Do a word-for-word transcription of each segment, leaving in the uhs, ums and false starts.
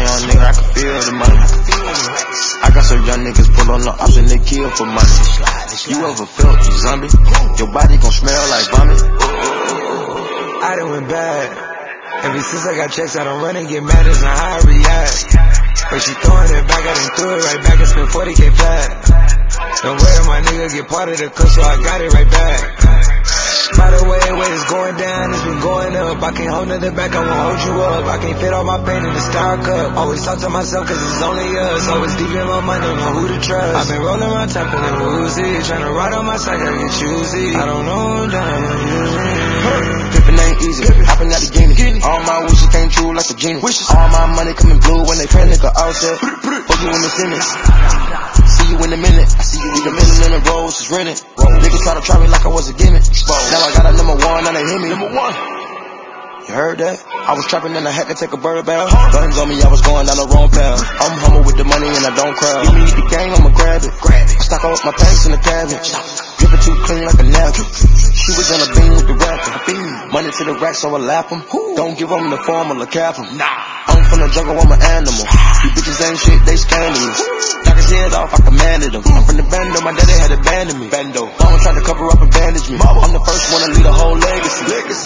young nigga, I can feel the money. I got some young niggas pull on the ops and they kill for money. You ever felt a zombie? Your body gon' smell like vomit. I done went bad. Ever since I got checks, I don't run and get mad as to how I react. But she throwing it back, I done threw it right back and spent forty K flat. Don't worry, my nigga, get part of the cut, so I got it right back. By the way, way it's going down, it's been going up. I can't hold nothing back, I won't hold you up. I can't fit all my pain in the star cup. Always talk to myself cause it's only us. Always deep in my mind, don't know who to trust. I've been rolling my top and then woozy, tryna ride on my side, gotta get choosy. I don't know who down, Pippin' ain't easy, hopping out the guinea. All my wishes came true like a genie. All my money coming blue when they pray nigga out there. Fuck you in the sentence. See you in a minute. I see you in the middle in the roads, just renting. Niggas try to try me like I was a gimmick. Now I got a number one, now they hit me. Number one. You heard that? I was trapping and I had to take a bird bath. Guns on me, I was going down the wrong path. I'm humble with the money and I don't crowd. Give me the game, I'ma grab it. Grab it. I stock up my pants in the cabbage. Drippin' too clean like a napkin. She was on a beam with the rapper. Money to the rack, so I lap them. Don't give them the formula, cap them. I'm from the jungle, I'm an animal. You bitches ain't shit, they scandalous. Knock his head off, I commanded him. I'm from the bando, my daddy had abandoned me. Bando. Mama tried to cover up and bandage me. I'm the first one to lead a whole legacy. Legacy.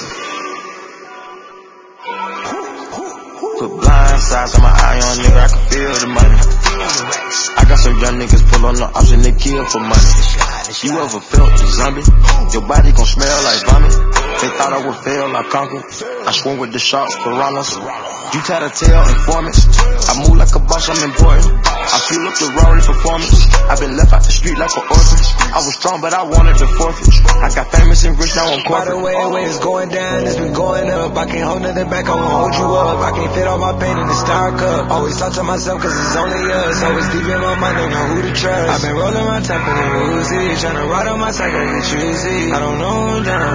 Put blind sides on my eye on nigga, I can feel the money. I got some young niggas pull on the ops and they kill for money. You ever felt a zombie? Your body gon' smell like vomit. They thought I would fail, I conquered. I swim with the sharks, piranhas. You tattletale informants. I move like a boss, I'm important. I feel up the Rory performance. I've been left out the street like an orphan. I was strong, but I wanted to forfeit. I got famous and rich, now I'm corporate. By the way, way it's going down, it's been going up. I can't hold nothing back, I won't hold you up. I can't fit all my pain in the star cup. Always talk to myself cause it's only us. Always deep in my mind, don't know who to trust. I've been rolling my top and then woozy, tryna ride on my side, gotta get choosy. I don't know who down,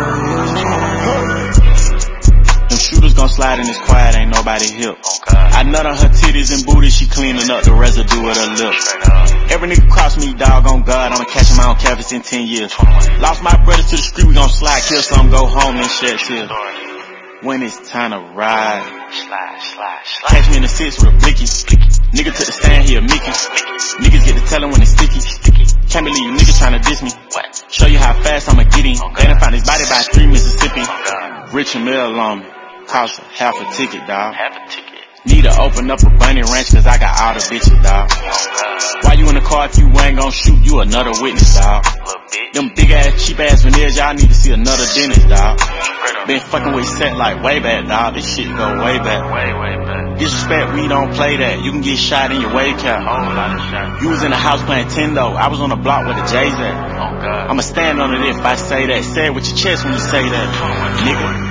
Them shooters gon' slide in this quiet, ain't nobody hip. I nut on her titties and booty, she cleaning up the residue of her lips. Every nigga cross me, dog on God, I'ma catch him out on campus in ten years. Lost my brother to the street, we gon' slide, kill some, go home and shed tears. When it's time to ride, catch me in the six with a blicky. Nigga took the stand, he a Mickey. Niggas get to tellin' when it's sticky. Can't believe you niggas tryna diss me. Show you how fast I'ma get him. They done found his body by three Mississippi. Rich and Mill on me. Cost a half a ticket, dawg. Need to open up a bunny ranch cause I got all the bitches, dawg. Why you in the car if you ain't gon' shoot? You another witness, dawg. Them big ass, cheap ass veneers, y'all need to see another dentist, dawg. Been fucking with set like way back, dawg. This shit go way back. Way, way back. Disrespect, we don't play that. You can get shot in your wave cap. You was in the house playing Tendo. I was on the block with the J's at. I'ma stand on it if I say that. Say it with your chest when you say that, nigga.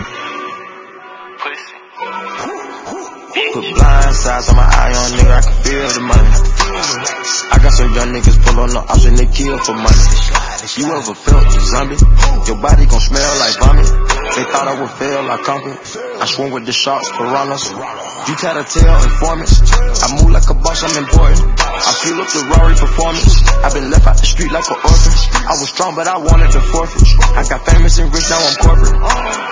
Put blind sides on my eye on nigga, I can feel the money. I got some young niggas pull on the ops and they kill for money. You ever felt a zombie? Your body gon' smell like vomit. They thought I would fail, I conquered. I swim with the sharks, piranhas. You tattletale informants. I move like a boss, I'm important. I feel up the Rory performance. I've been left out the street like an orphan. I was strong, but I wanted to forfeit. I got famous and rich, now I'm corporate.